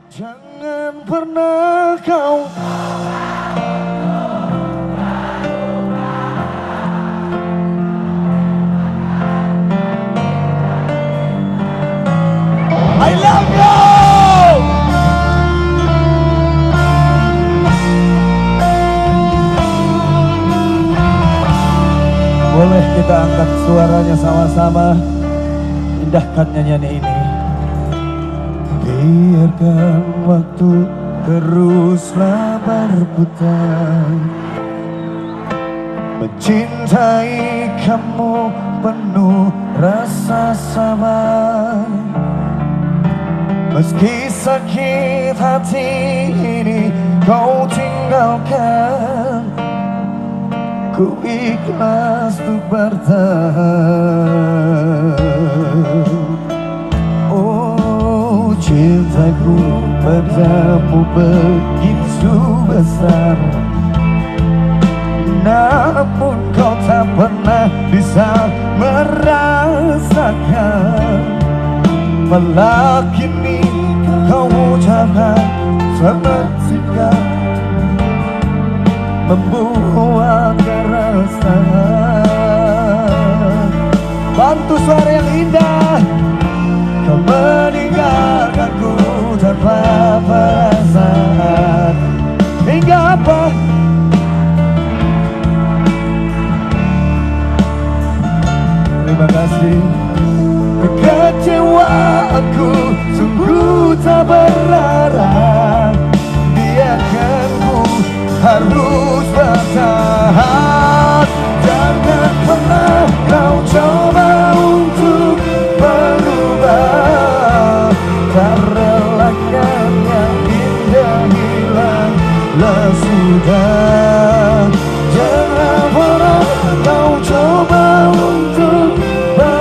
Jangan pernah kau I love you. Boleh kita angkat suaranya sama-sama, indahkan nyanyian ini. Biarkan waktu teruslah berputar, mencintai kamu penuh rasa sabar. Meski sakit hati ini kau tinggalkan, ku ikhlas untuk bertahan. Oh, cintaku padamu begitu besar, namun kau tak pernah bisa merasakan. Malah kini kau ucapkan sepertiga membuat keresahan. Bantu suara yang indah. Kau meninggalkanku tanpa perasaan. Hingga apa? Terima kasih. Kekecewaanku sungguh tak berarah, biarkan ku harus bertahan. Jangan pernah kau coba untuk berubah, tak relakan yang indah hilanglah sudah.